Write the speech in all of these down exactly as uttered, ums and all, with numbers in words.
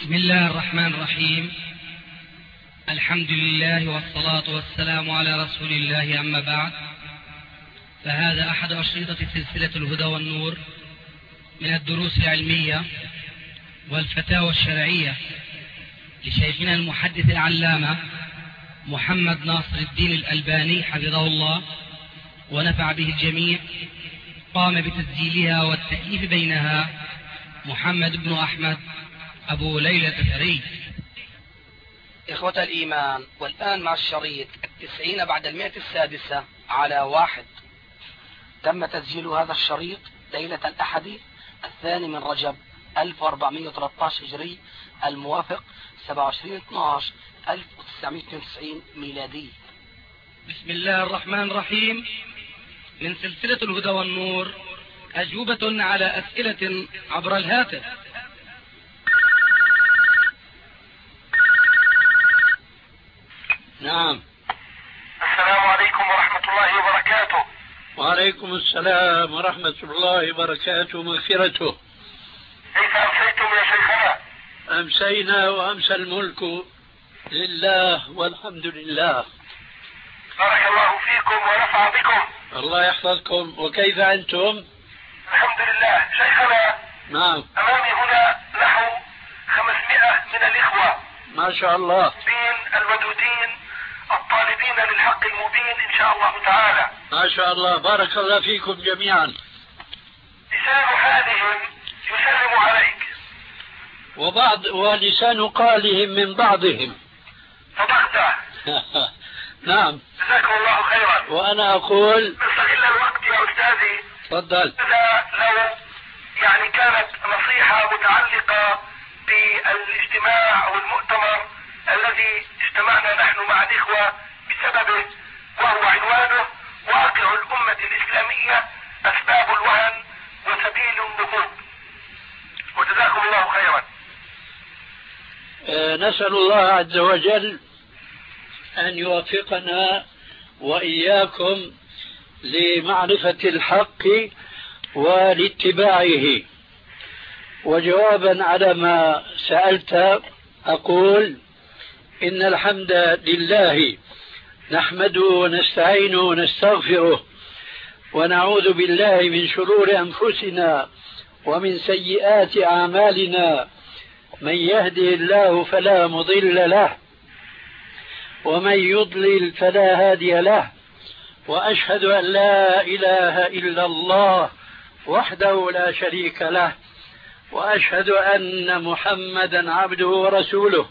بسم الله الرحمن الرحيم. الحمد لله والصلاة والسلام على رسول الله، أما بعد، فهذا أحد أشرطة سلسلة الهدى والنور من الدروس العلمية والفتاوى الشرعية لشيخنا المحدث العلامة محمد ناصر الدين الألباني حفظه الله ونفع به الجميع. قام بتسجيلها والتأليف بينها محمد بن أحمد أبو ليلى الأثري. إخوة الإيمان، والآن مع الشريط التسعين بعد المئة السادسة على واحد. تم تسجيل هذا الشريط ليلة الأحد الثاني من رجب ألف وأربعمئة وثلاثة عشر هجري، الموافق سبعة وعشرين اثني عشر ألف وتسعمئة واثنين وتسعين ميلادي. بسم الله الرحمن الرحيم. من سلسلة الهدى والنور، أجوبة على أسئلة عبر الهاتف. نعم. السلام عليكم ورحمة الله وبركاته. وعليكم السلام ورحمة الله وبركاته ومغفرته. كيف أمسيتم يا شيخنا؟ أمسينا وأمسى الملك لله والحمد لله. بارك الله فيكم ونفع بكم. الله يحفظكم. وكيف أنتم؟ الحمد لله. شيخنا، نعم، أمامي هنا نحو خمسمائة من الإخوة، ما شاء الله، بين الودودين الطالبين للحق المبين إن شاء الله تعالى. ما شاء الله، بارك الله فيكم جميعا. لسان حالهم يسلم عليك، وبعض ولسان قالهم من بعضهم. صدقت. نعم، جزاكم الله خيرا. وأنا أقول نستغل الوقت يا أستاذي. تفضل. إذا لو يعني كانت نصيحة متعلقة بالاجتماع أو المؤتمر الذي اجتمعنا نحن مع الإخوة بسببه، وهو عنوانه واقع الأمة الإسلامية، أسباب الوهن وسبيل النهوض. وجزاكم الله خيرا. أه نسأل الله عز وجل أن يوفقنا وإياكم لمعرفة الحق ولاتباعه. وجوابا على ما سألت أقول إن الحمد لله نحمده ونستعينه ونستغفره ونعوذ بالله من شرور أنفسنا ومن سيئات أعمالنا. من يهده الله فلا مضل له ومن يضلل فلا هادي له، وأشهد أن لا إله إلا الله وحده لا شريك له، وأشهد أن محمدا عبده ورسوله.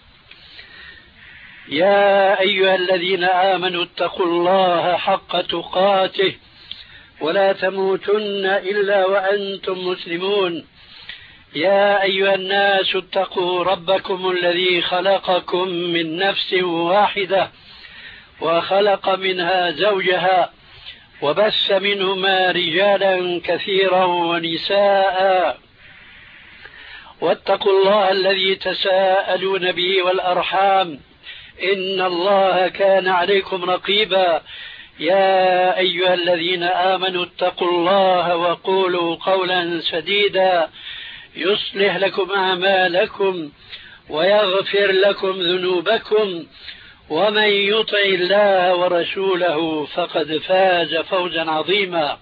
يا أيها الذين آمنوا اتقوا الله حق تقاته ولا تموتن إلا وأنتم مسلمون. يا أيها الناس اتقوا ربكم الذي خلقكم من نفس واحدة وخلق منها زوجها وبث منهما رجالا كثيرا ونساء، واتقوا الله الذي تساءلون به والأرحام إن الله كان عليكم رقيبا. يا أيها الذين آمنوا اتقوا الله وقولوا قولا سديدا يصلح لكم أعمالكم ويغفر لكم ذنوبكم، ومن يطع الله ورسوله فقد فاز فوزا عظيما.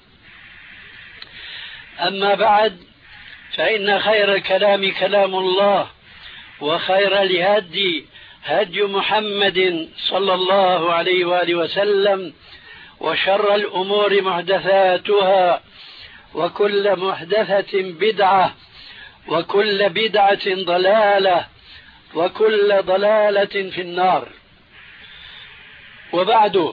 أما بعد، فإن خير الكلام كلام الله، وخير الهدي هدي محمد صلى الله عليه وآله وسلم، وشر الأمور محدثاتها، وكل محدثة بدعة، وكل بدعة ضلالة، وكل ضلالة في النار. وبعد،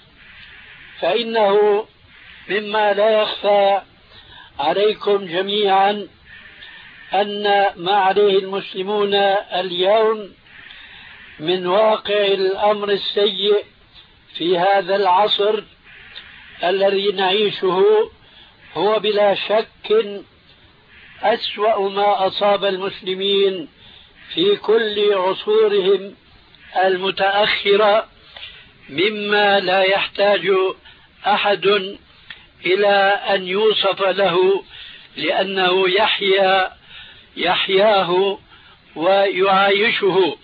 فإنه مما لا يخفى عليكم جميعا أن ما عليه المسلمون اليوم من واقع الأمر السيء في هذا العصر الذي نعيشه هو بلا شك أسوأ ما أصاب المسلمين في كل عصورهم المتأخرة، مما لا يحتاج أحد إلى أن يوصف له، لأنه يحيا يحياه ويعايشه.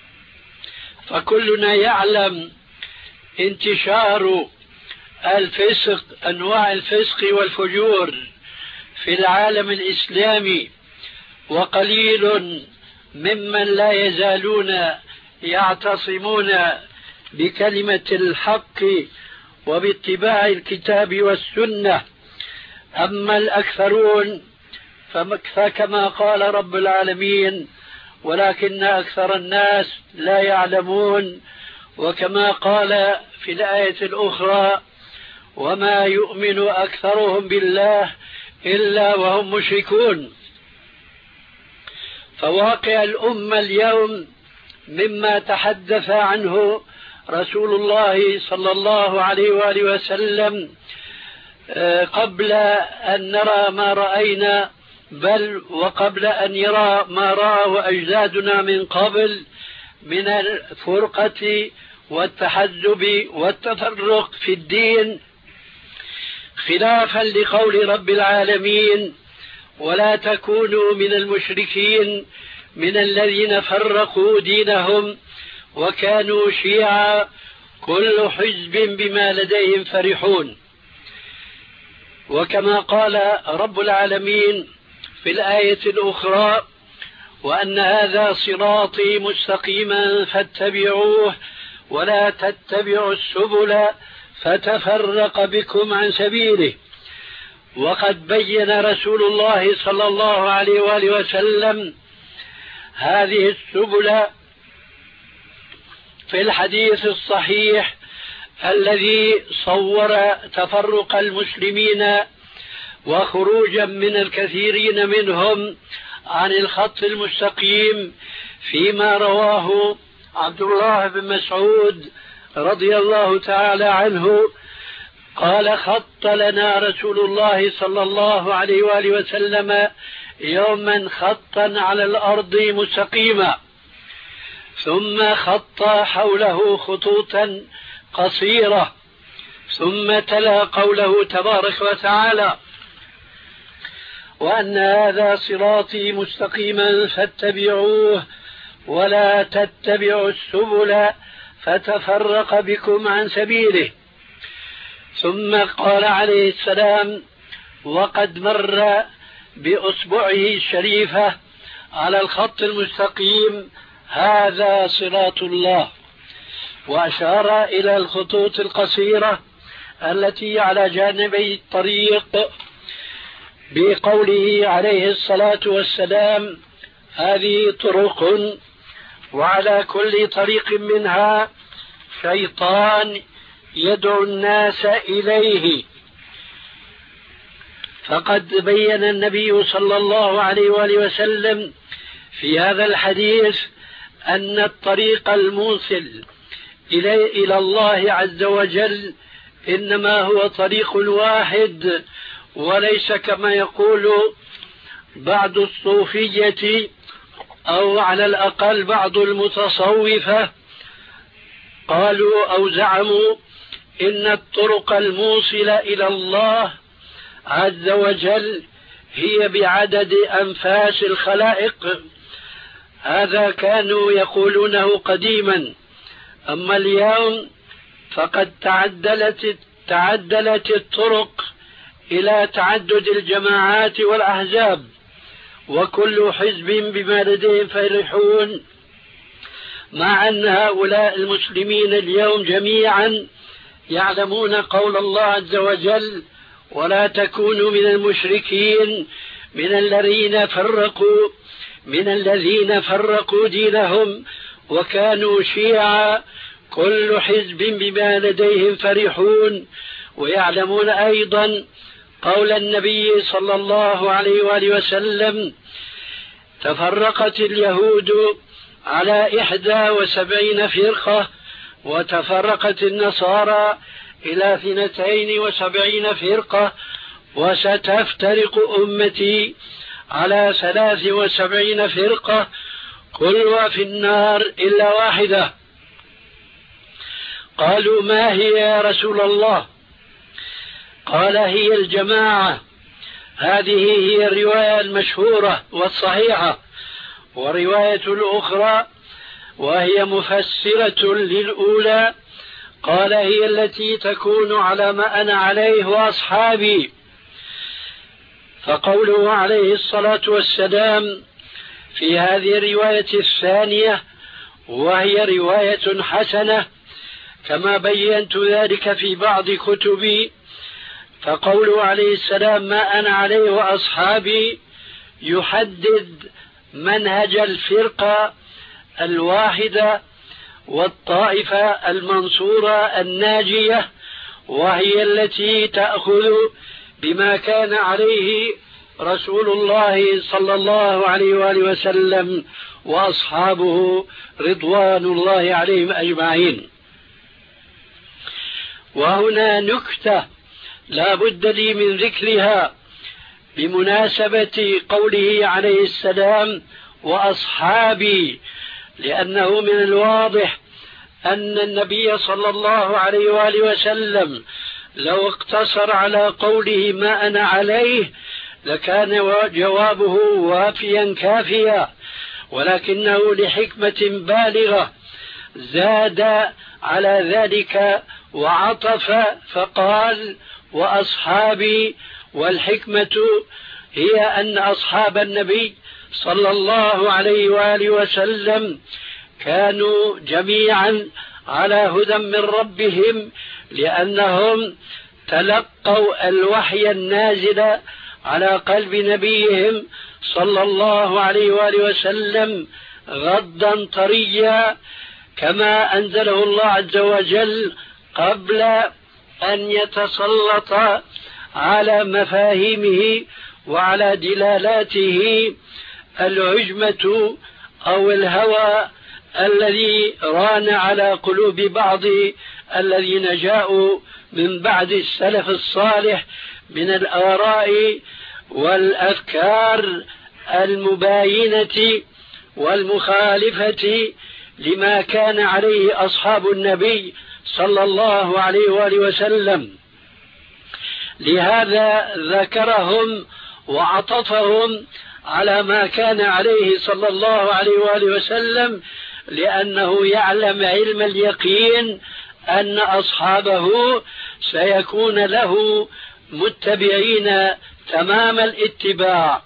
فكلنا يعلم انتشار الفسق، أنواع الفسق والفجور في العالم الإسلامي، وقليل ممن لا يزالون يعتصمون بكلمة الحق وباتباع الكتاب والسنة. أما الأكثرون فكما قال رب العالمين: ولكن أكثر الناس لا يعلمون. وكما قال في الآية الأخرى: وما يؤمن أكثرهم بالله إلا وهم مشركون. فواقع الأمة اليوم مما تحدث عنه رسول الله صلى الله عليه وآله وسلم قبل أن نرى ما رأينا، بل وقبل أن يرى ما رأى أجدادنا من قبل من الفرقة والتحزب والتفرق في الدين، خلافا لقول رب العالمين: ولا تكونوا من المشركين من الذين فرقوا دينهم وكانوا شيعا كل حزب بما لديهم فرحون. وكما قال رب العالمين في الآية الأخرى: وأن هذا صراطي مستقيما فاتبعوه ولا تتبعوا السبل فتفرق بكم عن سبيله. وقد بين رسول الله صلى الله عليه وآله وسلم هذه السبل في الحديث الصحيح الذي صور تفرق المسلمين وخروجا من الكثيرين منهم عن الخط المستقيم، فيما رواه عبد الله بن مسعود رضي الله تعالى عنه قال: خط لنا رسول الله صلى الله عليه وآله وسلم يوما خطا على الأرض مستقيما، ثم خط حوله خطوطا قصيرة، ثم تلا قوله تبارك وتعالى: وأن هذا صراطي مستقيما فاتبعوه ولا تتبعوا السبل فتفرق بكم عن سبيله. ثم قال عليه السلام وقد مر بأصبعه الشريفة على الخط المستقيم: هذا صراط الله، وأشار إلى الخطوط القصيرة التي على جانبي الطريق بقوله عليه الصلاة والسلام: هذه طرق وعلى كل طريق منها شيطان يدعو الناس إليه. فقد بين النبي صلى الله عليه وآله وسلم في هذا الحديث أن الطريق الموصل إلى الله عز وجل إنما هو طريق واحد، وليس كما يقول بعض الصوفية أو على الأقل بعض المتصوفة قالوا أو زعموا إن الطرق الموصلة إلى الله عز وجل هي بعدد أنفاس الخلائق. هذا كانوا يقولونه قديما، أما اليوم فقد تعدلت تعدلت الطرق إلى تعدد الجماعات والأحزاب، وكل حزب بما لديهم فرحون، مع أن هؤلاء المسلمين اليوم جميعا يعلمون قول الله عز وجل: ولا تكونوا من المشركين من الذين فرقوا من الذين فرقوا دينهم وكانوا شيعا كل حزب بما لديهم فرحون. ويعلمون أيضا قول النبي صلى الله عليه وآله وسلم: تفرقت اليهود على إحدى وسبعين فرقة وتفرقت النصارى إلى اثنتين وسبعين فرقة وستفترق أمتي على ثلاث وسبعين فرقة كلها في النار إلا واحدة. قالوا: ما هي يا رسول الله؟ قال: هي الجماعة. هذه هي الرواية المشهورة والصحيحة. ورواية الأخرى وهي مفسرة للأولى قال هي التي تكون على ما أنا عليه وأصحابي. فقوله عليه الصلاة والسلام في هذه الرواية الثانية وهي رواية حسنة كما بينت ذلك في بعض كتبي، فقوله عليه السلام ما أنا عليه وأصحابي يحدد منهج الفرقة الواحدة والطائفة المنصورة الناجية، وهي التي تأخذ بما كان عليه رسول الله صلى الله عليه وآله وسلم وأصحابه رضوان الله عليهم أجمعين. وهنا نكتة لا بد لي من ذكرها بمناسبة قوله عليه السلام وأصحابي، لأنه من الواضح أن النبي صلى الله عليه وآله وسلم لو اقتصر على قوله ما أنا عليه لكان جوابه وافيا كافيا، ولكنه لحكمة بالغة زاد على ذلك وعطف فقال وأصحابي. والحكمة هي أن أصحاب النبي صلى الله عليه وآله وسلم كانوا جميعا على هدى من ربهم، لأنهم تلقوا الوحي النازل على قلب نبيهم صلى الله عليه وآله وسلم غضا طريا كما أنزله الله عز وجل قبل أن يتسلط على مفاهيمه وعلى دلالاته العجمة أو الهوى الذي ران على قلوب بعض الذين جاءوا من بعد السلف الصالح من الآراء والأفكار المباينة والمخالفة لما كان عليه أصحاب النبي صلى الله عليه وآله وسلم. لهذا ذكرهم وعطفهم على ما كان عليه صلى الله عليه وآله وسلم، لأنه يعلم علم اليقين أن أصحابه سيكون له متبعين تمام الاتباع.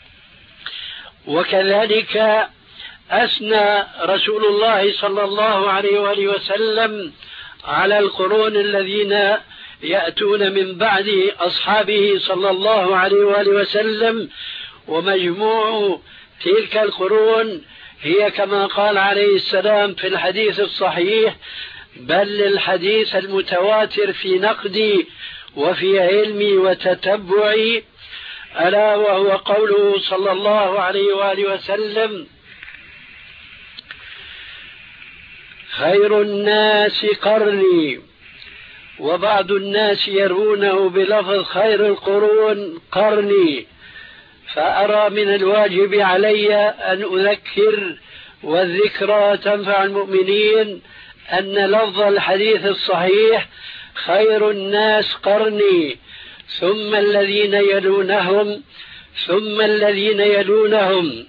وكذلك أثنى رسول الله صلى الله عليه وآله وسلم على القرون الذين يأتون من بعد أصحابه صلى الله عليه وآله وسلم، ومجموع تلك القرون هي كما قال عليه السلام في الحديث الصحيح بل الحديث المتواتر في نقدي وفي علمي وتتبعي، ألا وهو قوله صلى الله عليه وآله وسلم خير الناس قرني، وبعض الناس يرونه بلفظ خير القرون قرني. فأرى من الواجب علي أن أذكر والذكرى تنفع المؤمنين أن لفظ الحديث الصحيح خير الناس قرني ثم الذين يلونهم ثم الذين يلونهم.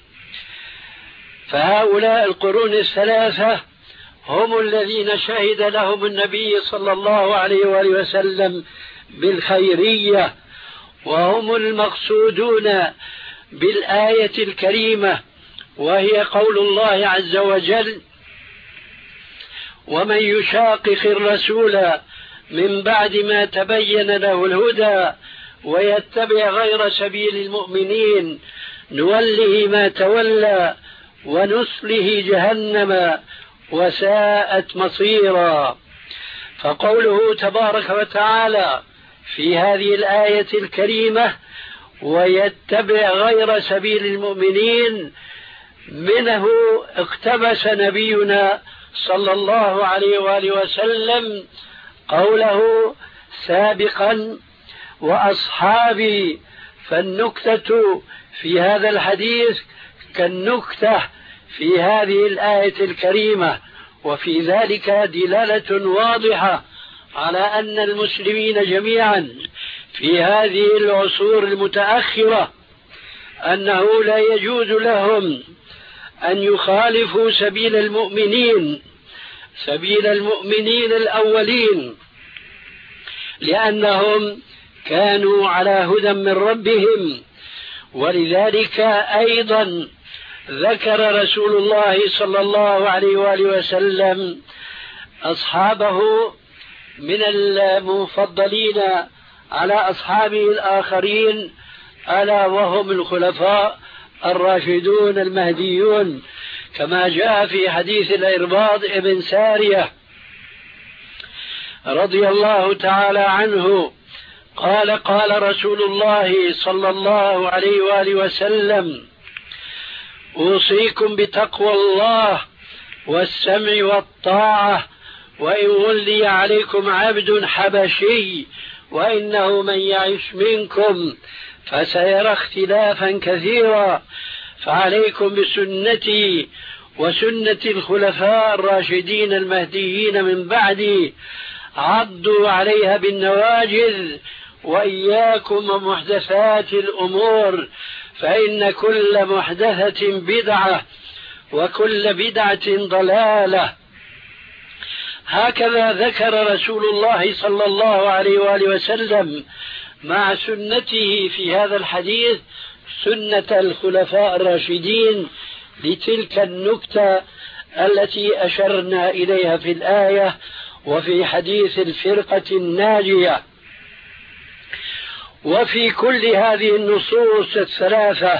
فهؤلاء القرون الثلاثة هم الذين شهد لهم النبي صلى الله عليه وآله وسلم بالخيرية، وهم المقصودون بالآية الكريمة، وهي قول الله عز وجل ومن يشاقق الرسول من بعد ما تبين له الهدى ويتبع غير سبيل المؤمنين نوله ما تولى ونصله جهنم وساءت مصيرا. فقوله تبارك وتعالى في هذه الآية الكريمة ويتبع غير سبيل المؤمنين منه اقتبس نبينا صلى الله عليه وآله وسلم قوله سابقا وأصحابي. فالنكتة في هذا الحديث كالنكتة في هذه الآية الكريمة، وفي ذلك دلالة واضحة على أن المسلمين جميعا في هذه العصور المتأخرة أنه لا يجوز لهم أن يخالفوا سبيل المؤمنين سبيل المؤمنين الأولين، لأنهم كانوا على هدى من ربهم. ولذلك أيضا ذكر رسول الله صلى الله عليه وآله وسلم أصحابه من المفضلين على أصحابه الآخرين، ألا وهم الخلفاء الراشدون المهديون، كما جاء في حديث الإرباض ابن سارية رضي الله تعالى عنه قال قال رسول الله صلى الله عليه وآله وسلم: أوصيكم بتقوى الله والسمع والطاعة وإن ولي عليكم عبد حبشي وإنه من يعش منكم فسيرى اختلافا كثيرا فعليكم بسنتي وسنة الخلفاء الراشدين المهديين من بعدي عضوا عليها بالنواجذ وإياكم ومحدثات الأمور فإن كل محدثة بدعة وكل بدعة ضلالة. هكذا ذكر رسول الله صلى الله عليه وآله وسلم مع سنته في هذا الحديث سنة الخلفاء الراشدين لتلك النكتة التي أشرنا إليها في الآية وفي حديث الفرقة الناجية. وفي كل هذه النصوص الثلاثة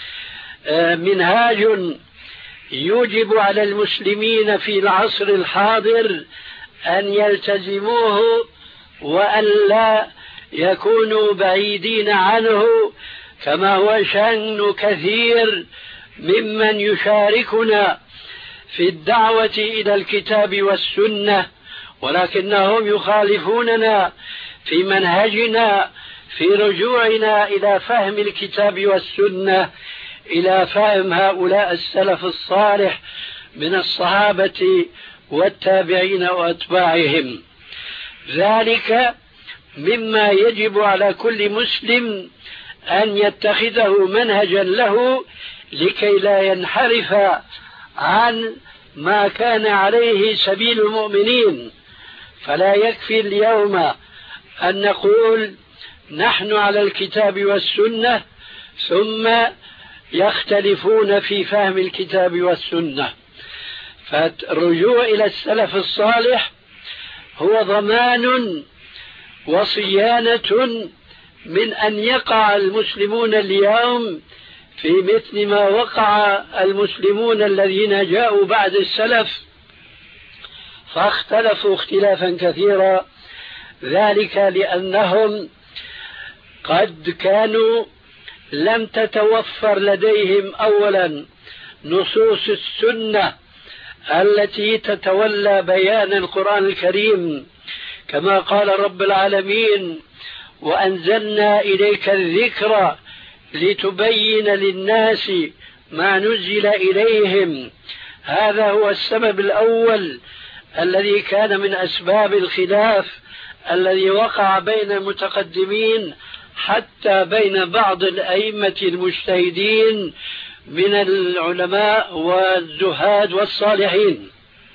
منهاج يوجب على المسلمين في العصر الحاضر أن يلتزموه وأن لا يكونوا بعيدين عنه، كما هو شأن كثير ممن يشاركنا في الدعوة إلى الكتاب والسنة، ولكنهم يخالفوننا في منهجنا في رجوعنا إلى فهم الكتاب والسنة، إلى فهم هؤلاء السلف الصالح من الصحابة والتابعين وأتباعهم. ذلك مما يجب على كل مسلم أن يتخذه منهجا له لكي لا ينحرف عن ما كان عليه سبيل المؤمنين. فلا يكفي اليوم أن نقول نحن على الكتاب والسنة ثم يختلفون في فهم الكتاب والسنة. فالرجوع إلى السلف الصالح هو ضمان وصيانة من أن يقع المسلمون اليوم في مثل ما وقع المسلمون الذين جاءوا بعد السلف فاختلفوا اختلافا كثيرا، ذلك لأنهم قد كانوا لم تتوفر لديهم أولا نصوص السنة التي تتولى بيان القرآن الكريم، كما قال رب العالمين: وأنزلنا إليك الذكر لتبين للناس ما نزل إليهم. هذا هو السبب الأول الذي كان من أسباب الخلاف الذي وقع بين المتقدمين حتى بين بعض الأئمة المجتهدين من العلماء والزهاد والصالحين.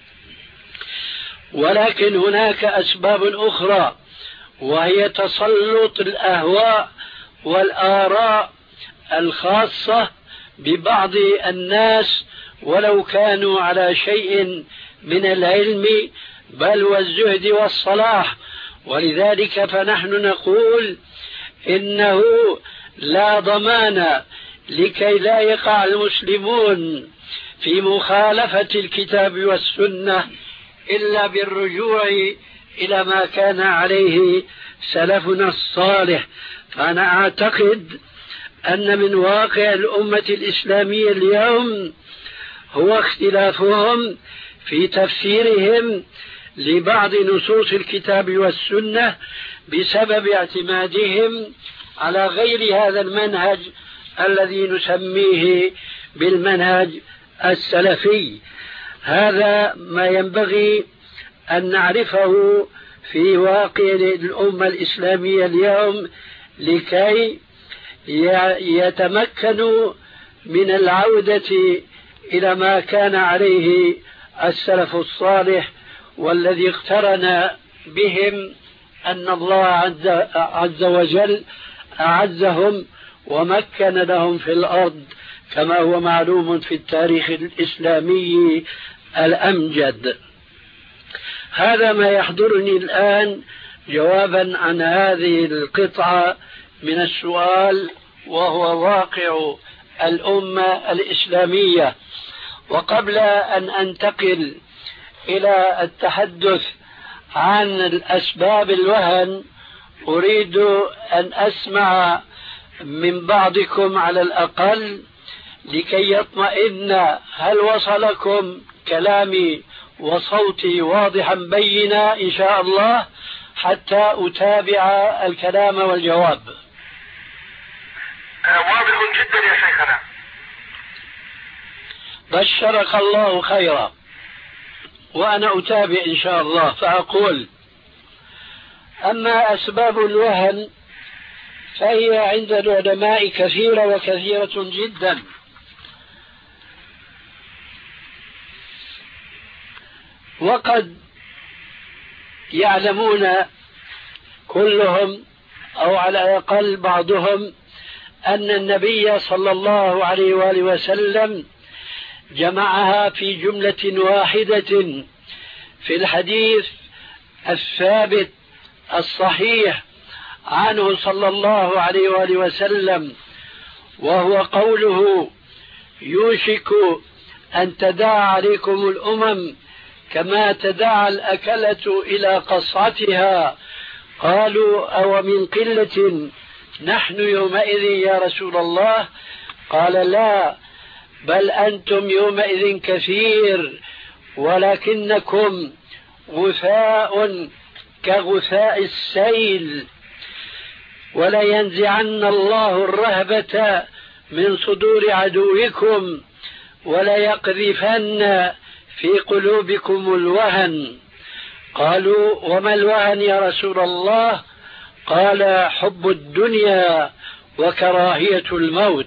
ولكن هناك أسباب أخرى، وهي تسلط الأهواء والآراء الخاصة ببعض الناس ولو كانوا على شيء من العلم بل والزهد والصلاح. ولذلك فنحن نقول إنه لا ضمان لكي لا يقع المسلمون في مخالفة الكتاب والسنة إلا بالرجوع إلى ما كان عليه سلفنا الصالح. فأنا أعتقد أن من واقع الأمة الإسلامية اليوم هو اختلافهم في تفسيرهم لبعض نصوص الكتاب والسنة بسبب اعتمادهم على غير هذا المنهج الذي نسميه بالمنهج السلفي. هذا ما ينبغي أن نعرفه في واقع الأمة الإسلامية اليوم لكي يتمكنوا من العودة إلى ما كان عليه السلف الصالح، والذي اقترن بهم أن الله عز, عز وجل أعزهم ومكن لهم في الأرض، كما هو معلوم في التاريخ الإسلامي الأمجد. هذا ما يحضرني الآن جوابا عن هذه القطعة من السؤال، وهو واقع الأمة الإسلامية. وقبل أن أنتقل إلى التحدث عن الأسباب الوهن، أريد أن أسمع من بعضكم على الأقل لكي يطمئن، هل وصلكم كلامي وصوتي واضحا بينا إن شاء الله، حتى أتابع الكلام والجواب؟ واضح جدا يا شيخنا. بشرك الله خيرا. وأنا أتابع إن شاء الله، فأقول: أما أسباب الوهن فهي عند العلماء كثيرة وكثيرة جدا، وقد يعلمون كلهم أو على الأقل بعضهم أن النبي صلى الله عليه وآله وسلم جمعها في جملة واحدة في الحديث الثابت الصحيح عنه صلى الله عليه وآله وسلم، وهو قوله: يوشك أن تداعى عليكم الأمم كما تداعى الأكلة إلى قصعتها. قالوا: أو من قلة نحن يومئذ يا رسول الله؟ قال: لا، بل أنتم يومئذ كثير، ولكنكم غثاء كغثاء السيل، ولينزعن الله الرهبة من صدور عدوكم، وليقذفن في قلوبكم الوهن. قالوا: وما الوهن يا رسول الله؟ قال: حب الدنيا وكراهية الموت.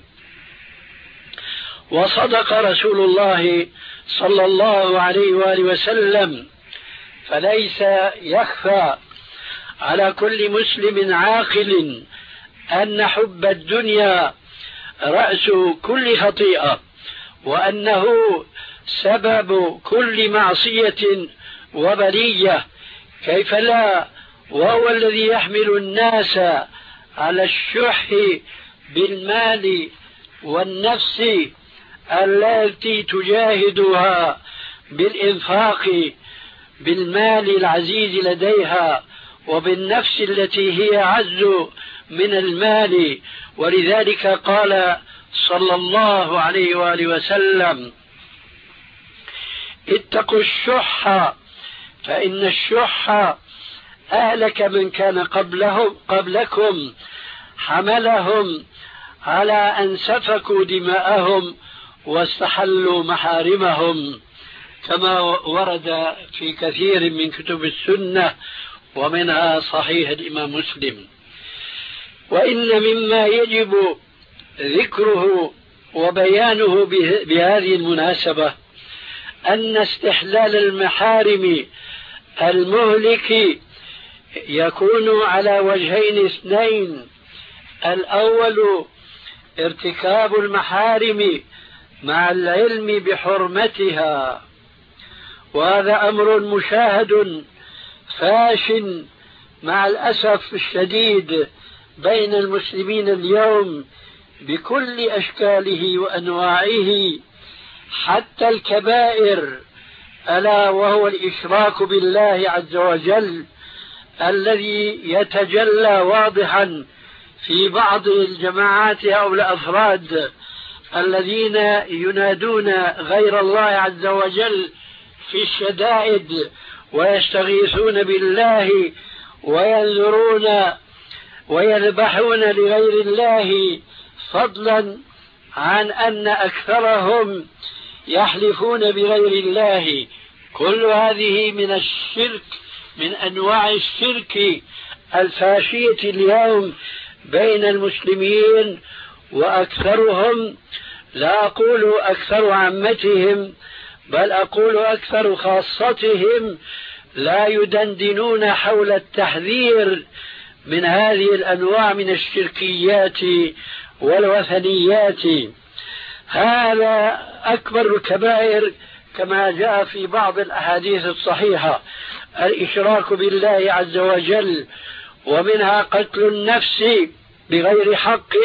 وصدق رسول الله صلى الله عليه وآله وسلم، فليس يخفى على كل مسلم عاقل أن حب الدنيا رأس كل خطيئة، وأنه سبب كل معصية وبلية. كيف لا، وهو الذي يحمل الناس على الشح بالمال والنفس التي تجاهدها بالإنفاق بالمال العزيز لديها، وبالنفس التي هي عز من المال. ولذلك قال صلى الله عليه وآله وسلم: اتقوا الشح فإن الشح أهلك من كان قبلهم قبلكم، حملهم على أن سفكوا دماءهم واستحلوا محارمهم، كما ورد في كثير من كتب السنة ومنها صحيح الإمام مسلم. وإن مما يجب ذكره وبيانه بهذه المناسبة أن استحلال المحارم المهلك يكون على وجهين اثنين: الأول ارتكاب المحارم مع العلم بحرمتها، وهذا أمر مشاهد فاش مع الأسف الشديد بين المسلمين اليوم بكل أشكاله وأنواعه، حتى الكبائر، ألا وهو الإشراك بالله عز وجل الذي يتجلى واضحا في بعض الجماعات أو الأفراد الذين ينادون غير الله عز وجل في الشدائد ويستغيثون بالله وينذرون ويذبحون لغير الله، فضلا عن أن أكثرهم يحلفون بغير الله. كل هذه من الشرك، من أنواع الشرك الفاشية اليوم بين المسلمين، وأكثرهم لا أقول أكثر عامتهم، بل أقول أكثر خاصتهم لا يدندنون حول التحذير من هذه الأنواع من الشركيات والوثنيات. هذا أكبر الكبائر كما جاء في بعض الأحاديث الصحيحة، الإشراك بالله عز وجل، ومنها قتل النفس بغير حق،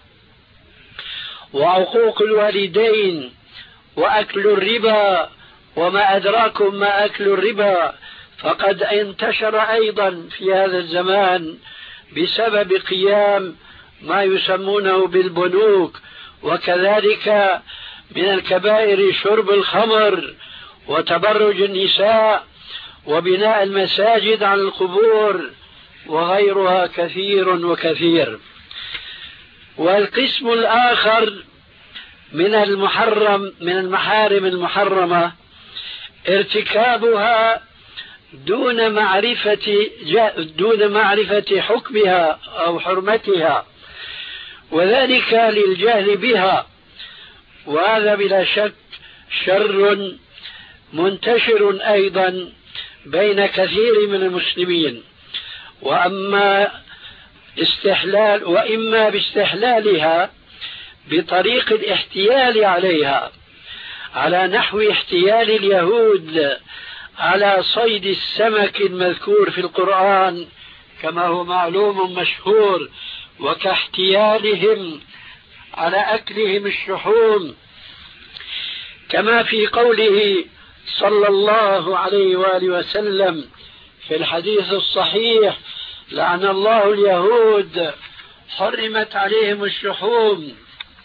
وعقوق الوالدين، وأكل الربا، وما أدراكم ما أكل الربا، فقد انتشر أيضا في هذا الزمان بسبب قيام ما يسمونه بالبنوك. وكذلك من الكبائر شرب الخمر، وتبرج النساء، وبناء المساجد على القبور، وغيرها كثير وكثير. والقسم الآخر من المحرم من المحارم المحرمة ارتكابها دون معرفة دون معرفة حكمها أو حرمتها، وذلك للجهل بها، وهذا بلا شك شر منتشر أيضا بين كثير من المسلمين. وأما استحلال وإما باستحلالها بطريق الاحتيال عليها، على نحو احتيال اليهود على صيد السمك المذكور في القرآن كما هو معلوم مشهور، وكاحتيالهم على أكلهم الشحوم، كما في قوله صلى الله عليه وآله وسلم في الحديث الصحيح: لعن الله اليهود حرمت عليهم الشحوم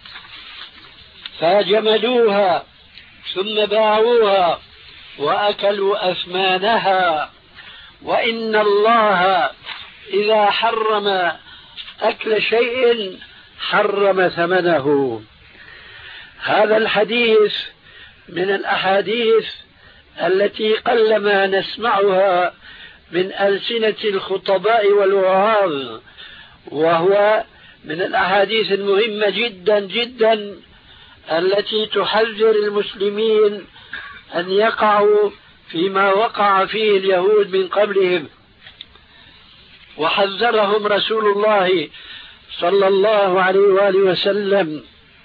فجمدوها ثم باعوها وأكلوا أثمانها، وإن الله إذا حرم أكل شيء حرم ثمنه. هذا الحديث من الأحاديث التي قلما نسمعها من ألسنة الخطباء والوعاظ، وهو من الأحاديث المهمة جدا جدا التي تحذر المسلمين أن يقعوا فيما وقع فيه اليهود من قبلهم. وحذرهم رسول الله صلى الله عليه وآله وسلم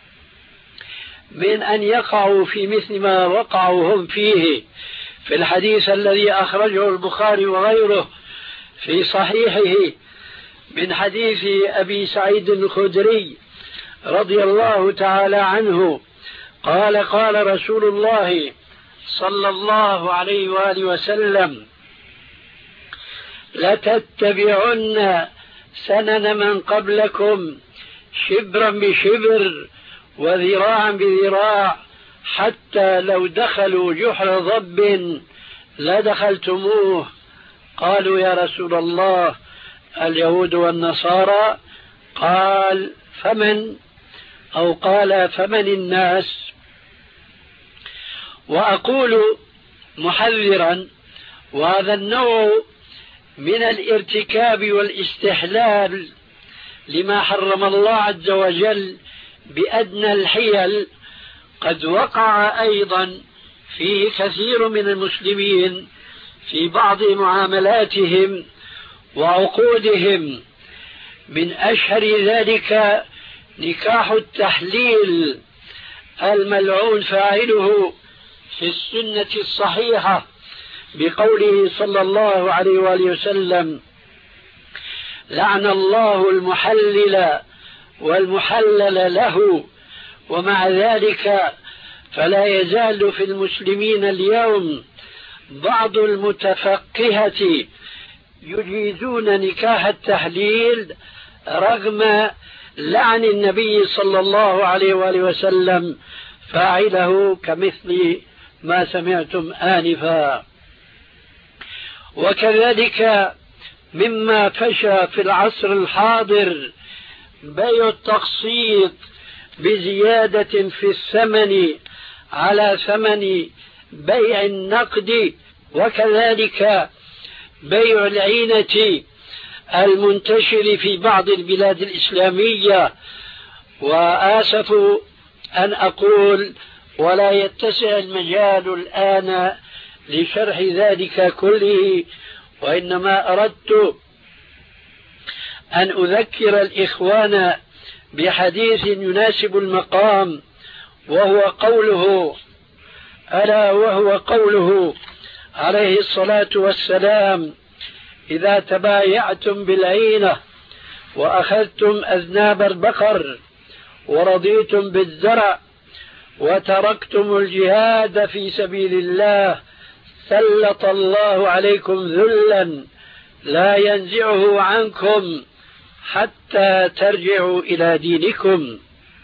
من أن يقعوا في مثل ما وقعوا هم فيه، في الحديث الذي أخرجه البخاري وغيره في صحيحه من حديث أبي سعيد الخدري رضي الله تعالى عنه قال: قال رسول الله صلى الله عليه وآله وسلم: لتتبعن سنن من قبلكم شبرا بشبر وذراعا بذراع حتى لو دخلوا جحر ضب لدخلتموه. قالوا: يا رسول الله اليهود والنصارى؟ قال: فمن أو قال فمن الناس؟ وأقول محذرا: وهذا النوع من الارتكاب والاستحلال لما حرم الله عز وجل بأدنى الحيل قد وقع أيضا فيه كثير من المسلمين في بعض معاملاتهم وعقودهم. من أشهر ذلك نكاح التحليل الملعون فاعله في السنة الصحيحة بقوله صلى الله عليه وآله وسلم: لعن الله المحلل والمحلل له. ومع ذلك فلا يزال في المسلمين اليوم بعض المتفقهة يجيزون نكاح التحليل رغم لعن النبي صلى الله عليه وآله وسلم فاعله، كمثل ما سمعتم آنفا. وكذلك مما فشى في العصر الحاضر بيع التقسيط بزيادة في الثمن على ثمن بيع النقد، وكذلك بيع العينة المنتشر في بعض البلاد الإسلامية. وآسف أن أقول، ولا يتسع المجال الآن لشرح ذلك كله، وإنما أردت أن أذكر الإخوان بحديث يناسب المقام، وهو قوله ألا وهو قوله عليه الصلاة والسلام: إذا تبايعتم بالعينة وأخذتم أذناب البقر ورضيتم بالزرع وتركتم الجهاد في سبيل الله سلط الله عليكم ذلا لا ينزعه عنكم حتى ترجعوا إلى دينكم.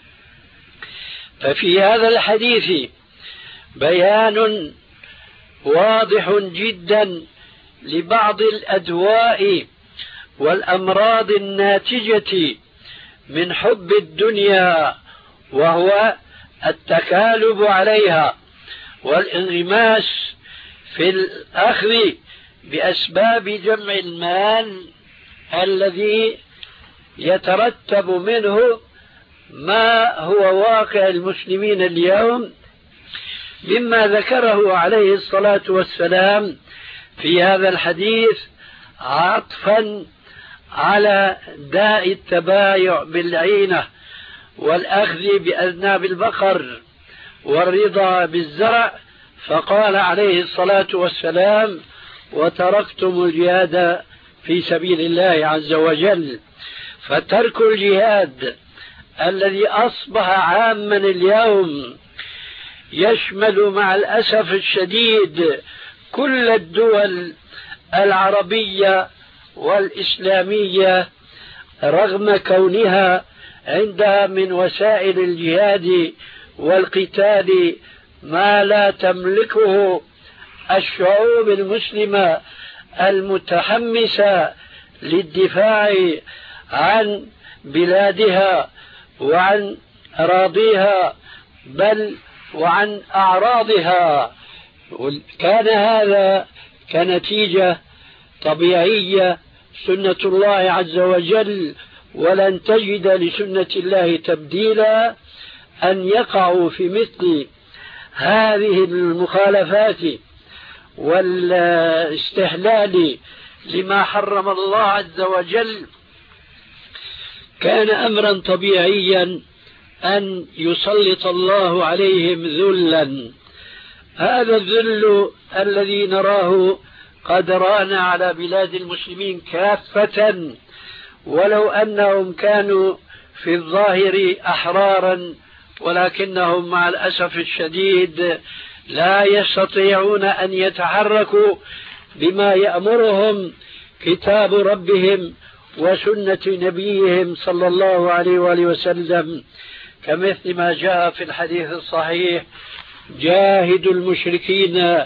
ففي هذا الحديث بيان واضح جدا لبعض الأدواء والأمراض الناتجة من حب الدنيا، وهو التكالب عليها والانغماس في الأخذ بأسباب جمع المال الذي يترتب منه ما هو واقع المسلمين اليوم، مما ذكره عليه الصلاة والسلام في هذا الحديث عطفا على داء التبايع بالعينة والأخذ بأذناب البقر والرضا بالزرع، فقال عليه الصلاة والسلام: وتركتم الجهاد في سبيل الله عز وجل. فترك الجهاد الذي أصبح عاما اليوم يشمل مع الأسف الشديد كل الدول العربية والإسلامية، رغم كونها عندها من وسائل الجهاد والقتال ما لا تملكه الشعوب المسلمة المتحمسة للدفاع عن بلادها وعن أراضيها بل وعن أعراضها. كان هذا كنتيجة طبيعية سنة الله عز وجل، ولن تجد لسنة الله تبديلا، أن يقعوا في مثل هذه المخالفات والاستحلال لما حرم الله عز وجل. كان أمرا طبيعيا أن يسلط الله عليهم ذلا. هذا الذل الذي نراه قد ران على بلاد المسلمين كافة، ولو أنهم كانوا في الظاهر أحرارا، ولكنهم مع الأسف الشديد لا يستطيعون أن يتحركوا بما يأمرهم كتاب ربهم وسنة نبيهم صلى الله عليه وآله وسلم، كمثل ما جاء في الحديث الصحيح: جاهدوا المشركين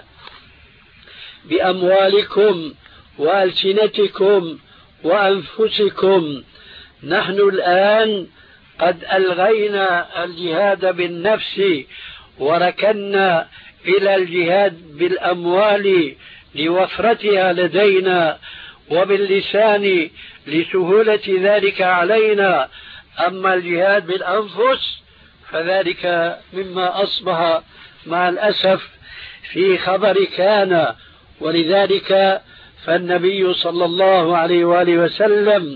بأموالكم وألسنتكم وأنفسكم. نحن الآن قد ألغينا الجهاد بالنفس وركنا إلى الجهاد بالأموال لوفرتها لدينا، وباللسان لسهولة ذلك علينا. أما الجهاد بالأنفس فذلك مما أصبح مع الأسف في خبر كان. ولذلك فالنبي صلى الله عليه وآله وسلم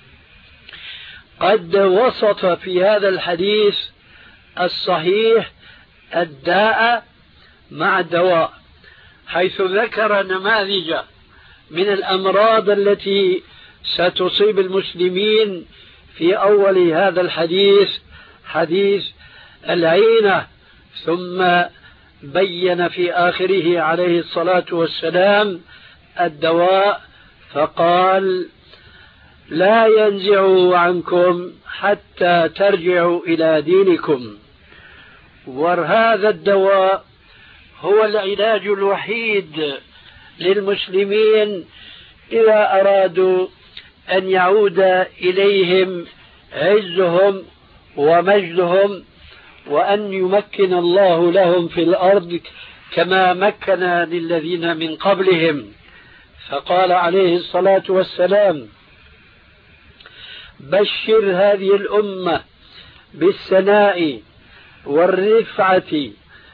قد وصف في هذا الحديث الصحيح الداء مع الدواء، حيث ذكر نماذج من الأمراض التي ستصيب المسلمين في أول هذا الحديث، حديث العينة، ثم بين في آخره عليه الصلاة والسلام الدواء، فقال: لا ينزعوا عنكم حتى ترجعوا إلى دينكم. وهذا الدواء هو العلاج الوحيد للمسلمين إذا أرادوا أن يعود إليهم عزهم ومجدهم، وأن يمكن الله لهم في الأرض كما مكن للذين من قبلهم. فقال عليه الصلاة والسلام: بشر هذه الأمة بالسناء والرفعة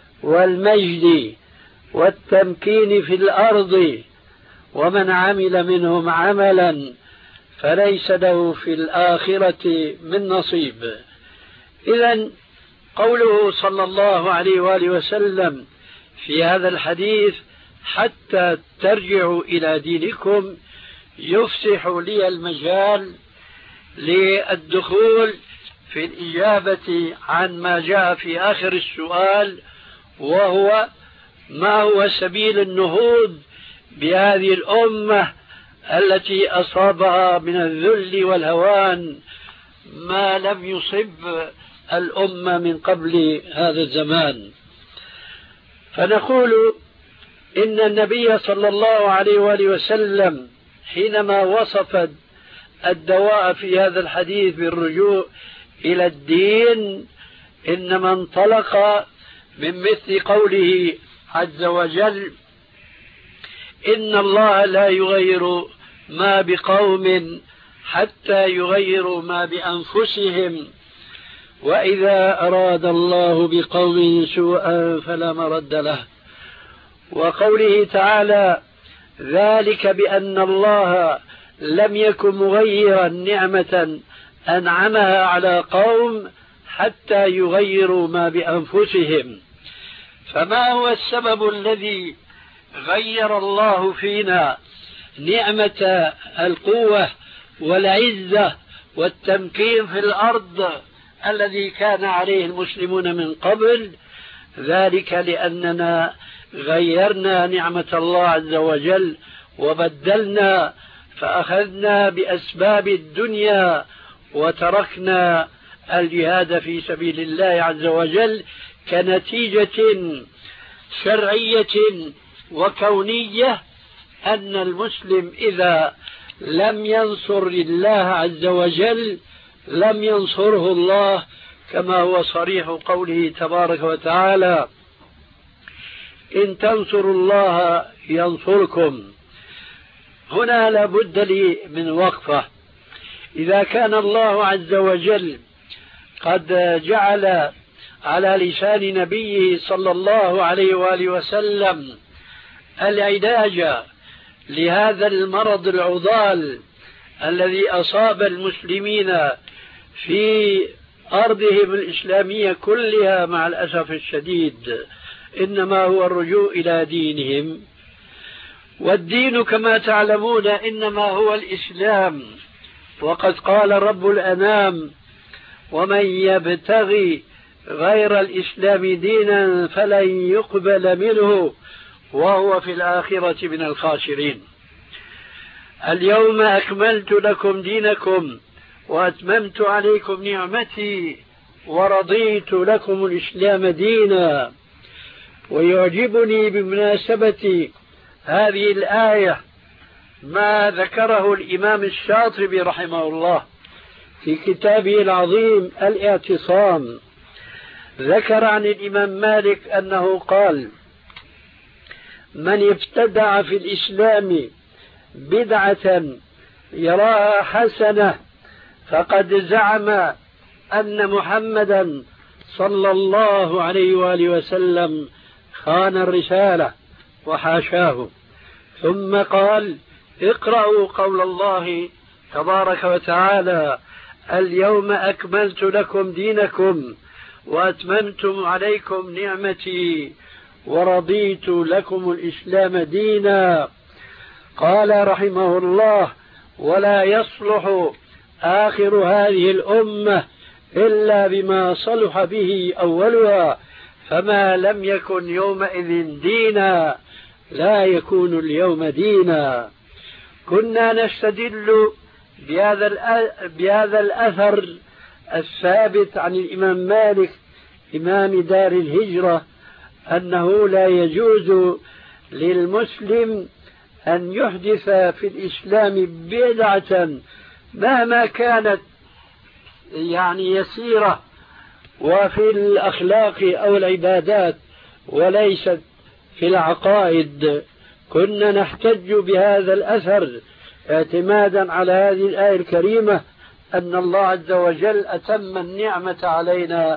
والمجد والتمكين في الأرض، ومن عمل منهم عملا فليس له في الآخرة من نصيب. إذن قوله صلى الله عليه وآله وسلم في هذا الحديث حتى ترجعوا إلى دينكم يفسح لي المجال للدخول في الإجابة عن ما جاء في آخر السؤال، وهو ما هو سبيل النهوض بهذه الأمة التي أصابها من الذل والهوان ما لم يصب الأمة من قبل هذا الزمان. فنقول إن النبي صلى الله عليه وآله وسلم حينما وصف الدواء في هذا الحديث بالرجوع إلى الدين إنما انطلق من مثل قوله عز وجل: إن الله لا يغير ما بقوم حتى يغيروا ما بأنفسهم، وإذا أراد الله بقوم سوءا فلا مرد له. وقوله تعالى: ذلك بأن الله لم يكن مغيرا نعمة أنعمها على قوم حتى يغيروا ما بأنفسهم. فما هو السبب الذي غير الله فينا نعمة القوة والعزة والتمكين في الأرض الذي كان عليه المسلمون من قبل؟ ذلك لأننا غيرنا نعمة الله عز وجل وبدلنا، فأخذنا بأسباب الدنيا وتركنا الجهاد في سبيل الله عز وجل كنتيجة شرعية وكونية، أن المسلم إذا لم ينصر الله عز وجل لم ينصره الله، كما هو صريح قوله تبارك وتعالى: إن تنصروا الله ينصركم. هنا لابد لي من وقفة. إذا كان الله عز وجل قد جعل على لسان نبيه صلى الله عليه وآله وسلم العلاج لهذا المرض العضال الذي أصاب المسلمين في أرضهم الإسلامية كلها مع الأسف الشديد، إنما هو الرجوع إلى دينهم. والدين كما تعلمون إنما هو الإسلام، وقد قال رب الأنام: ومن يبتغي غير الإسلام دينا فلن يقبل منه وهو في الآخرة من الخاسرين. اليوم أكملت لكم دينكم وأتممت عليكم نعمتي ورضيت لكم الإسلام دينا. ويعجبني بمناسبة هذه الآية ما ذكره الإمام الشاطبي رحمه الله في كتابه العظيم الاعتصام. ذكر عن الإمام مالك أنه قال: من ابتدع في الإسلام بدعة يراها حسنة فقد زعم أن محمدا صلى الله عليه وآله وسلم خان الرسالة وحاشاه. ثم قال: اقرأوا قول الله تبارك وتعالى: اليوم أكملت لكم دينكم وأتممت عليكم نعمتي ورضيت لكم الإسلام دينا. قال رحمه الله: ولا يصلح آخر هذه الأمة إلا بما صلح به أولها، فما لم يكن يومئذ دينا لا يكون اليوم دينا. كنا نستدل بهذا بهذا الأثر الثابت عن الإمام مالك إمام دار الهجرة أنه لا يجوز للمسلم أن يحدث في الإسلام بدعة مهما كانت يعني يسيرة وفي الأخلاق أو العبادات وليست في العقائد. كنا نحتج بهذا الأثر اعتمادا على هذه الآية الكريمة أن الله عز وجل أتم النعمة علينا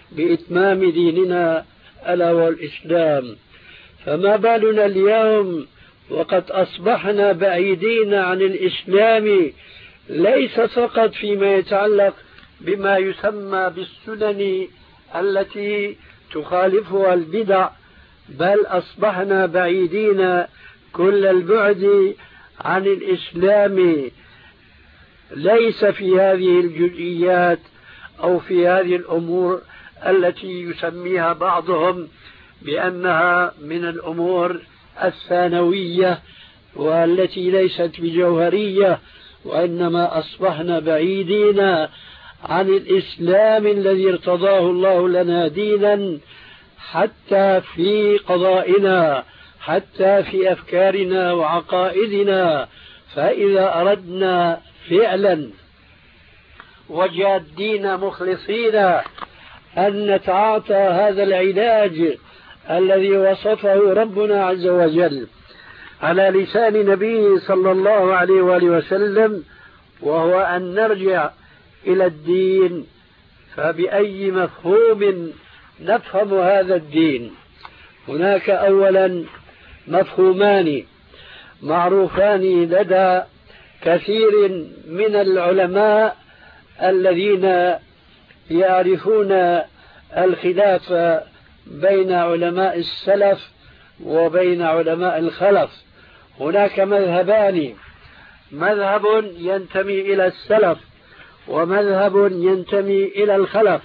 بإتمام ديننا ألا والإسلام. فما بالنا اليوم وقد أصبحنا بعيدين عن الإسلام، ليس فقط فيما يتعلق بما يسمى بالسنن التي تخالفها البدع، بل أصبحنا بعيدين كل البعد عن الإسلام، ليس في هذه الجزئيات أو في هذه الأمور التي يسميها بعضهم بأنها من الأمور الثانوية والتي ليست بجوهرية، وإنما أصبحنا بعيدين عن الإسلام الذي ارتضاه الله لنا دينا، حتى في قضائنا، حتى في أفكارنا وعقائدنا. فإذا أردنا فعلا وجادين مخلصين أن نتعاطى هذا العلاج الذي وصفه ربنا عز وجل على لسان نبيه صلى الله عليه وآله وسلم، وهو أن نرجع إلى الدين، فبأي مفهوم نفهم هذا الدين؟ هناك أولا مفهومان معروفان لدى كثير من العلماء الذين يعرفون الخلاف بين علماء السلف وبين علماء الخلف. هناك مذهبان، مذهب ينتمي إلى السلف ومذهب ينتمي إلى الخلف.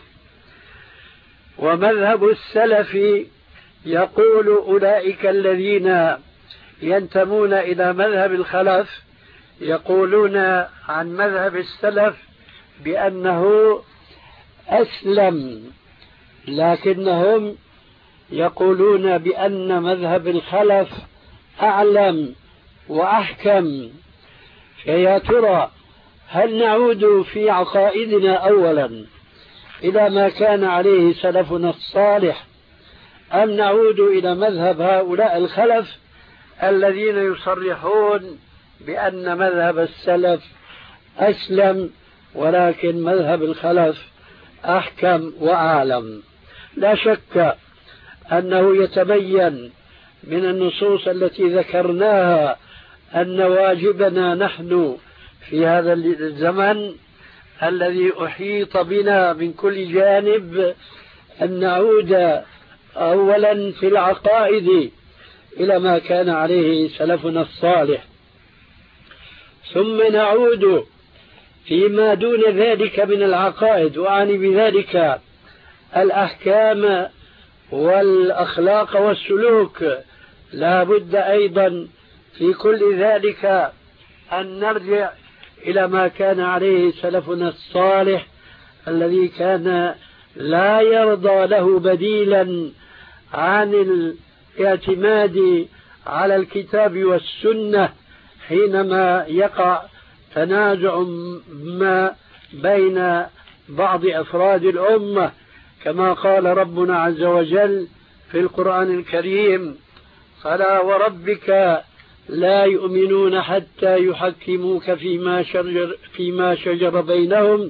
ومذهب السلف يقول أولئك الذين ينتمون إلى مذهب الخلف يقولون عن مذهب السلف بأنه أسلم، لكنهم يقولون بأن مذهب الخلف أعلم وأحكم. فيا ترى هل نعود في عقائدنا أولا إلى ما كان عليه سلفنا الصالح، أم نعود إلى مذهب هؤلاء الخلف الذين يصرحون بأن مذهب السلف أسلم ولكن مذهب الخلف أحكم وأعلم؟ لا شك أنه يتبين من النصوص التي ذكرناها أن واجبنا نحن في هذا الزمن الذي أحيط بنا من كل جانب أن نعود أولا في العقائد إلى ما كان عليه سلفنا الصالح، ثم نعود فيما دون ذلك من العقائد، وأعني بذلك الأحكام والأخلاق والسلوك. لا بد أيضا في كل ذلك أن نرجع إلى ما كان عليه سلفنا الصالح الذي كان لا يرضى له بديلا عن الاعتماد على الكتاب والسنة حينما يقع تنازع ما بين بعض أفراد الأمة، كما قال ربنا عز وجل في القرآن الكريم: فلا وربك لا يؤمنون حتى يحكموك فيما شجر, فيما شجر بينهم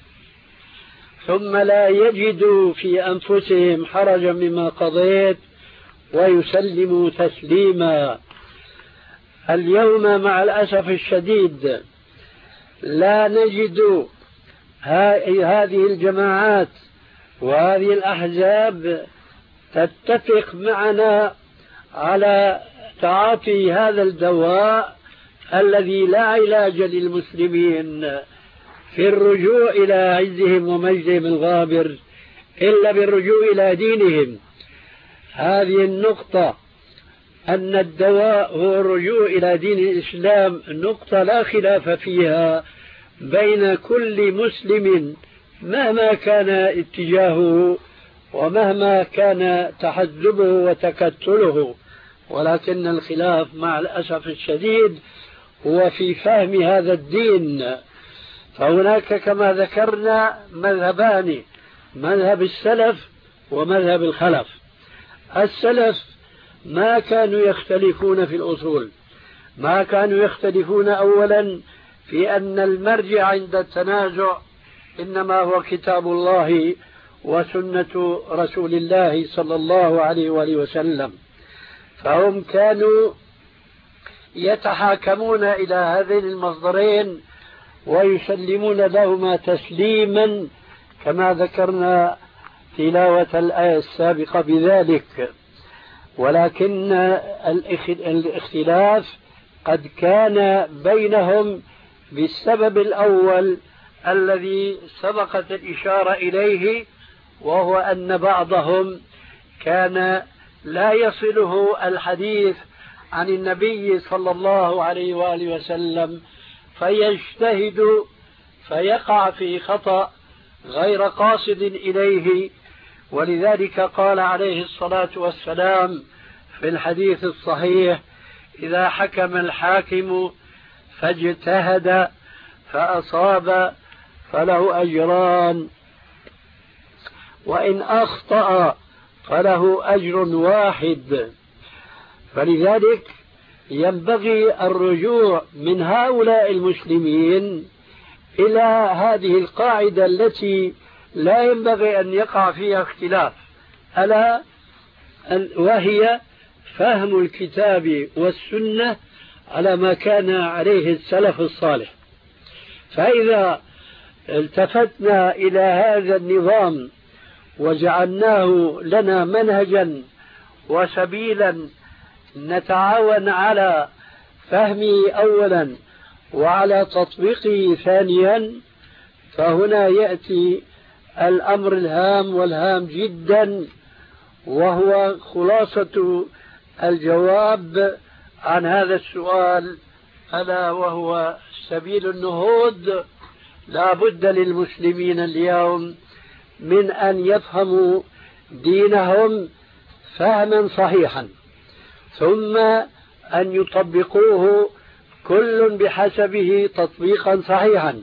ثم لا يجدوا في أنفسهم حرجا مما قضيت ويسلموا تسليما. اليوم مع الأسف الشديد لا نجد هذه الجماعات وهذه الأحزاب تتفق معنا على تعاطي هذا الدواء الذي لا علاج للمسلمين في الرجوع إلى عزهم ومجدهم الغابر إلا بالرجوع إلى دينهم. هذه النقطة أن الدواء هو الرجوع إلى دين الإسلام نقطة لا خلاف فيها بين كل مسلم مهما كان اتجاهه ومهما كان تحزبه وتكتله، ولكن الخلاف مع الأسف الشديد هو في فهم هذا الدين. فهناك كما ذكرنا مذهبان، مذهب السلف ومذهب الخلف. السلف ما كانوا يختلفون في الأصول، ما كانوا يختلفون أولا في أن المرجع عند التنازع إنما هو كتاب الله وسنة رسول الله صلى الله عليه وآله وسلم. فهم كانوا يتحاكمون إلى هذين المصدرين ويسلمون لهما تسليما كما ذكرنا تلاوة الآية السابقة بذلك. ولكن الاختلاف قد كان بينهم بالسبب الأول الذي سبقت الإشارة إليه، وهو أن بعضهم كان لا يصله الحديث عن النبي صلى الله عليه وآله وسلم فيجتهد فيقع في خطأ غير قاصد إليه. ولذلك قال عليه الصلاة والسلام في الحديث الصحيح: إذا حكم الحاكم فاجتهد فأصاب فله أجران، وإن أخطأ فله أجر واحد. فلذلك ينبغي الرجوع من هؤلاء المسلمين إلى هذه القاعدة التي لا ينبغي أن يقع فيها اختلاف، ألا وهي فهم الكتاب والسنة على ما كان عليه السلف الصالح. فإذا التفتنا إلى هذا النظام وجعلناه لنا منهجا وسبيلا نتعاون على فهمه أولا وعلى تطبيقه ثانيا، فهنا يأتي الأمر الهام والهام جدا، وهو خلاصة الجواب عن هذا السؤال، ألا وهو سبيل النهوض. لا بد للمسلمين اليوم من أن يفهموا دينهم فهما صحيحا، ثم أن يطبقوه كل بحسبه تطبيقا صحيحا.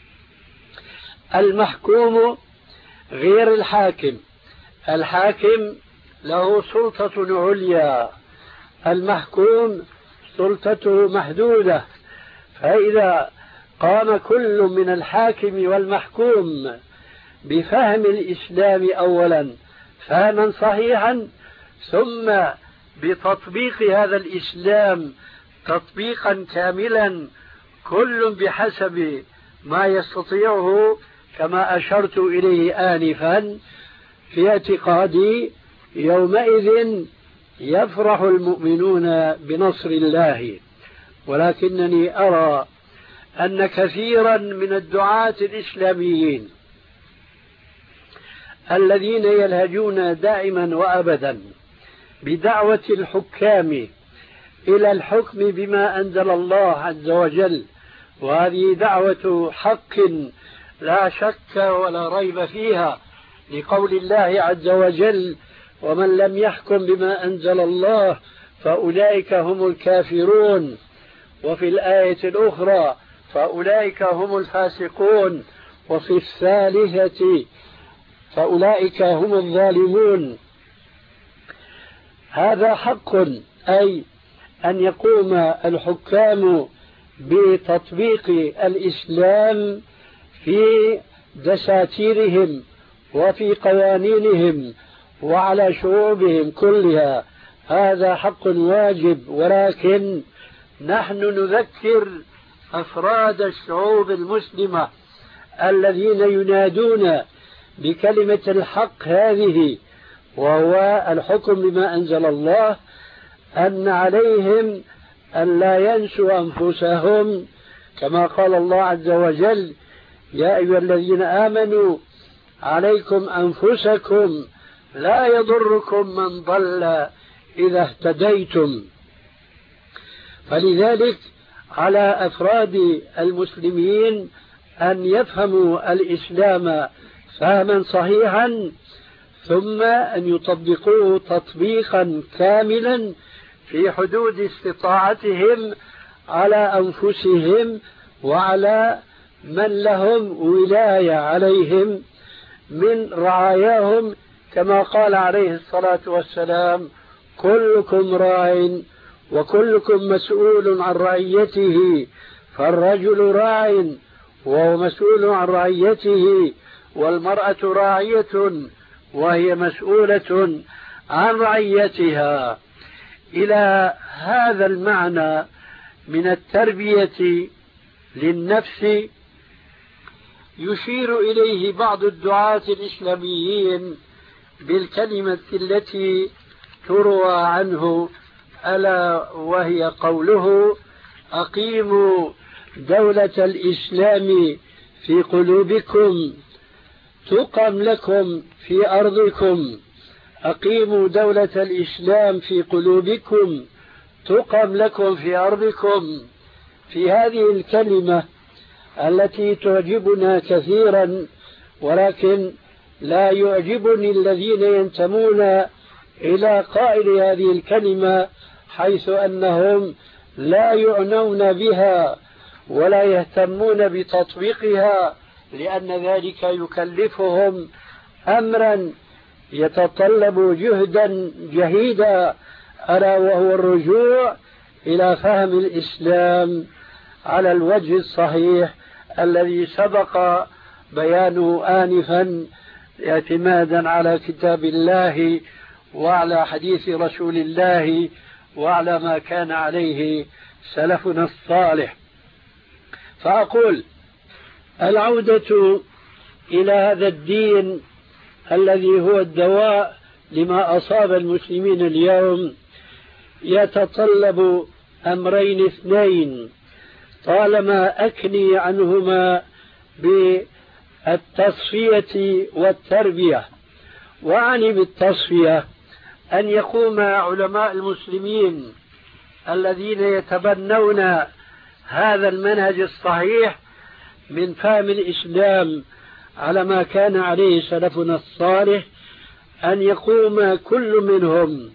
المحكوم غير الحاكم، الحاكم له سلطة عليا، المحكوم سلطته محدودة. فإذا قام كل من الحاكم والمحكوم بفهم الإسلام أولا فهما صحيحا، ثم بتطبيق هذا الإسلام تطبيقا كاملا كل بحسب ما يستطيعه، كما أشرت إليه آنفا، في اعتقادي يومئذ يفرح المؤمنون بنصر الله. ولكنني أرى أن كثيرا من الدعاة الإسلاميين الذين يلهجون دائما وأبدا بدعوة الحكام إلى الحكم بما أنزل الله عز وجل، وهذه دعوة حق لا شك ولا ريب فيها، لقول الله عز وجل: ومن لم يحكم بما أنزل الله فأولئك هم الكافرون. وفي الآية الأخرى: فأولئك هم الفاسقون. وفي الثالثة: فأولئك هم الظالمون. هذا حق، أي أن يقوم الحكام بتطبيق الإسلام في دساتيرهم وفي قوانينهم وعلى شعوبهم كلها، هذا حق واجب. ولكن نحن نذكر أفراد الشعوب المسلمة الذين ينادون بكلمة الحق هذه، وهو الحكم بما أنزل الله، أن عليهم أن لا ينسوا أنفسهم، كما قال الله عز وجل: يا أيها الذين آمنوا عليكم أنفسكم لا يضركم من ضل إذا اهتديتم. فلذلك على أفراد المسلمين أن يفهموا الإسلام فهما صحيحا، ثم أن يطبقوه تطبيقا كاملا في حدود استطاعتهم على أنفسهم وعلى من لهم ولاية عليهم من رعاياهم، كما قال عليه الصلاة والسلام: كلكم راع وكلكم مسؤول عن رعيته، فالرجل راع وهو مسؤول عن رعيته، والمرأة راعية وهي مسؤولة عن رعيتها. إلى هذا المعنى من التربية للنفس يشير إليه بعض الدعاة الإسلاميين بالكلمة التي تروى عنه، ألا وهي قوله: أقيموا دولة الإسلام في قلوبكم تقم لكم في أرضكم. أقيموا دولة الإسلام في قلوبكم تقم لكم في أرضكم. في هذه الكلمة التي تعجبنا كثيرا، ولكن لا يعجبني الذين ينتمون إلى قائل هذه الكلمة، حيث أنهم لا يعنون بها ولا يهتمون بتطبيقها، لأن ذلك يكلفهم أمرا يتطلب جهدا جهيدا، ألا وهو الرجوع إلى فهم الإسلام على الوجه الصحيح الذي سبق بيانه آنفا، اعتمادا على كتاب الله وعلى حديث رسول الله وعلى ما كان عليه سلفنا الصالح. فأقول: العودة إلى هذا الدين الذي هو الدواء لما أصاب المسلمين اليوم يتطلب أمرين اثنين، طالما أكني عنهما بالتصفية والتربية. وأعني بالتصفية أن يقوم علماء المسلمين الذين يتبنون هذا المنهج الصحيح من فهم الإسلام على ما كان عليه سلفنا الصالح، أن يقوم كل منهم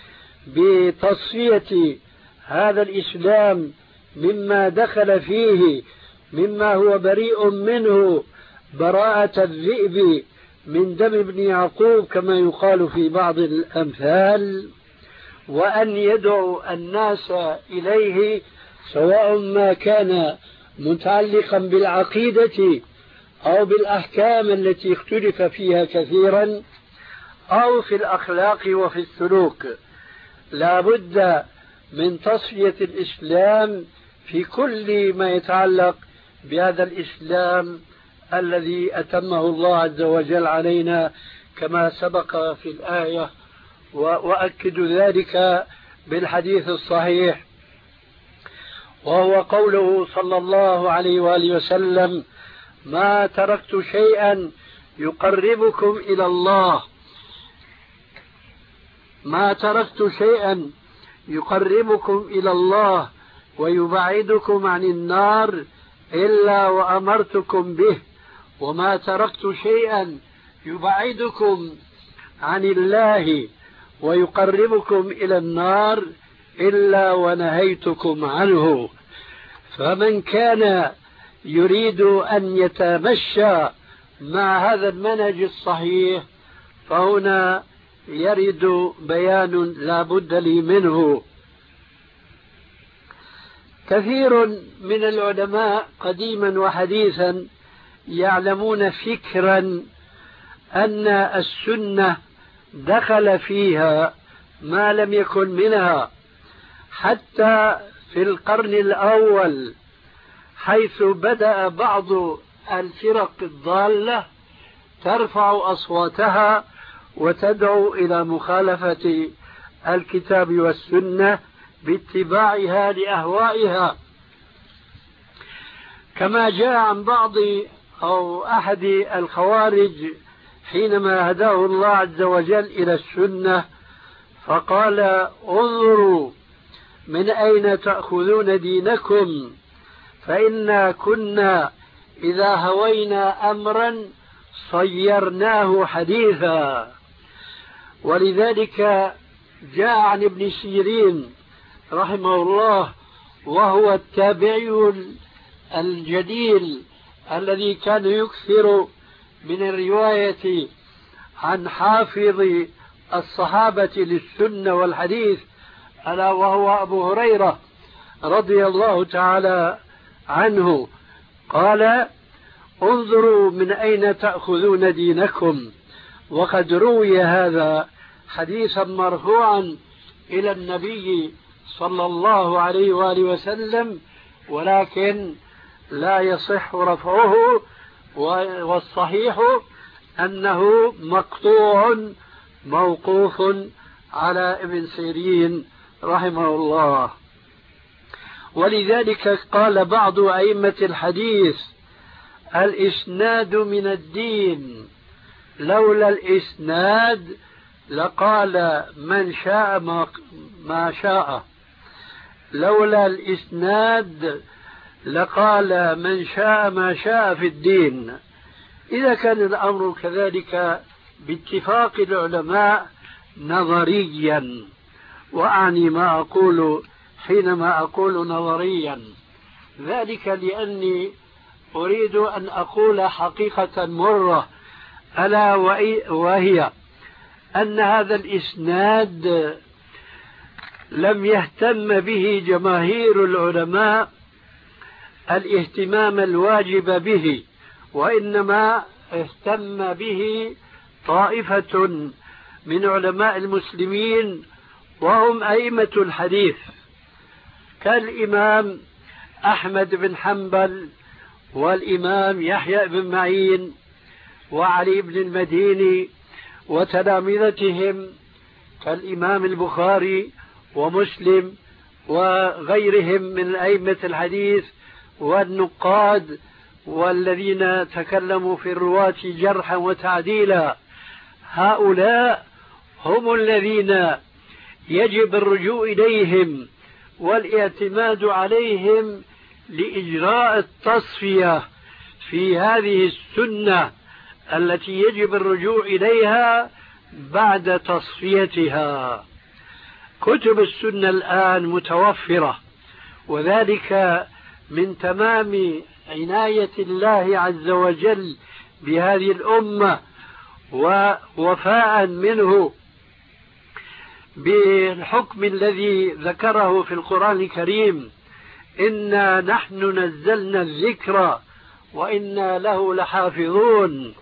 بتصفية هذا الإسلام مما دخل فيه مما هو بريء منه براءة الذئب من دم ابن يعقوب كما يقال في بعض الأمثال، وأن يدعو الناس إليه، سواء ما كان متعلقا بالعقيدة أو بالأحكام التي اختلف فيها كثيرا أو في الأخلاق وفي السلوك. لا بد من تصفية الإسلام في كل ما يتعلق بهذا الإسلام الذي أتمه الله عز وجل علينا كما سبق في الآية، وأؤكد ذلك بالحديث الصحيح، وهو قوله صلى الله عليه وآله وسلم: ما تركت شيئا يقربكم إلى الله ما تركت شيئا يقربكم إلى الله ويبعدكم عن النار إلا وأمرتكم به، وما تركت شيئا يبعدكم عن الله ويقربكم إلى النار إلا ونهيتكم عنه. فمن كان يريد أن يتمشى مع هذا المنهج الصحيح فهنا يرد بيان لا بد لي منه. كثير من العلماء قديما وحديثا يعلمون فكرا أن السنة دخل فيها ما لم يكن منها، حتى في القرن الأول حيث بدأ بعض الفرق الضالة ترفع أصواتها وتدعو إلى مخالفة الكتاب والسنة باتباعها لأهوائها، كما جاء عن بعض أو أحد الخوارج حينما هداه الله عز وجل إلى السنة فقال: انظروا من أين تأخذون دينكم، فإنا كنا إذا هوينا أمرا صيرناه حديثا. ولذلك جاء عن ابن سيرين رحمه الله، وهو التابعي الجليل الذي كان يكثر من الرواية عن حافظ الصحابة للسنة والحديث، ألا وهو أبو هريرة رضي الله تعالى عنه، قال: انظروا من أين تأخذون دينكم. وقد روي هذا حديثا مرفوعا إلى النبي صلى الله عليه وآله وسلم، ولكن لا يصح رفعه، والصحيح أنه مقطوع موقوف على ابن سيرين رحمه الله. ولذلك قال بعض أئمة الحديث: الإسناد من الدين، لولا الإسناد لقال من شاء ما شاء، لولا الإسناد لقال من شاء ما شاء في الدين. إذا كان الأمر كذلك باتفاق العلماء نظريا، وأعني ما أقول حينما أقول نظريا ذلك لأني أريد أن أقول حقيقة مرة، ألا وهي أن هذا الإسناد لم يهتم به جماهير العلماء الاهتمام الواجب به، وإنما اهتم به طائفة من علماء المسلمين وهم أئمة الحديث كالإمام أحمد بن حنبل والإمام يحيى بن معين وعلي بن المديني وتلامذتهم كالإمام البخاري ومسلم وغيرهم من أئمة الحديث والنقاد والذين تكلموا في الرواة جرحا وتعديلا. هؤلاء هم الذين يجب الرجوع إليهم والاعتماد عليهم لإجراء التصفية في هذه السنة التي يجب الرجوع إليها بعد تصفيتها. كتب السنة الآن متوفرة، وذلك من تمام عناية الله عز وجل بهذه الأمة ووفاء منه بالحكم الذي ذكره في القرآن الكريم: إنا نحن نزلنا الذكر وإنا له لحافظون.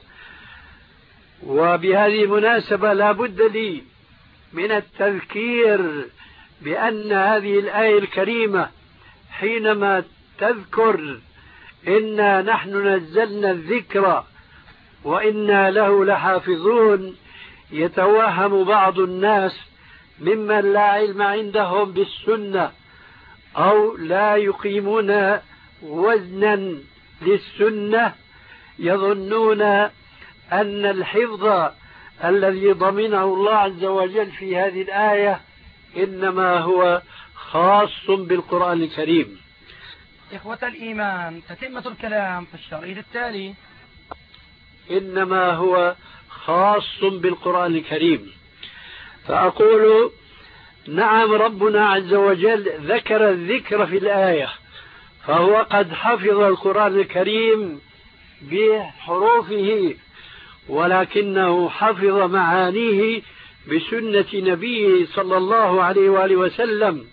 وبهذه المناسبة لا بد لي من التذكير بأن هذه الآية الكريمة حينما تذكر إنا نحن نزلنا الذكر وإنا له لحافظون، يتوهم بعض الناس ممن لا علم عندهم بالسنة أو لا يقيمون وزنا للسنة، يظنون أن الحفظ الذي ضمنه الله عز وجل في هذه الآية إنما هو خاص بالقرآن الكريم. إخوة الإيمان، تتمة الكلام في الشريط التالي. إنما هو خاص بالقرآن الكريم. فأقول نعم، ربنا عز وجل ذكر الذكر في الآية، فهو قد حفظ القرآن الكريم بحروفه، ولكنه حفظ معانيه بسنة نبيه صلى الله عليه وآله وسلم.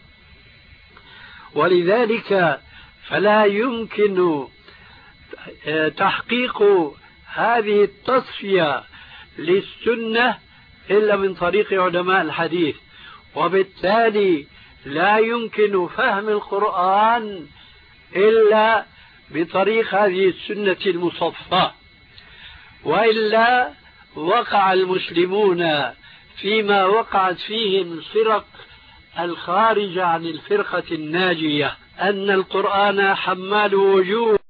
ولذلك فلا يمكن تحقيق هذه التصفية للسنة إلا من طريق علماء الحديث، وبالتالي لا يمكن فهم القرآن إلا بطريق هذه السنة المصفاة، وإلا وقع المسلمون فيما وقعت فيه الفرق الخارجة عن الفرقة الناجية، أن القرآن حمال وجوه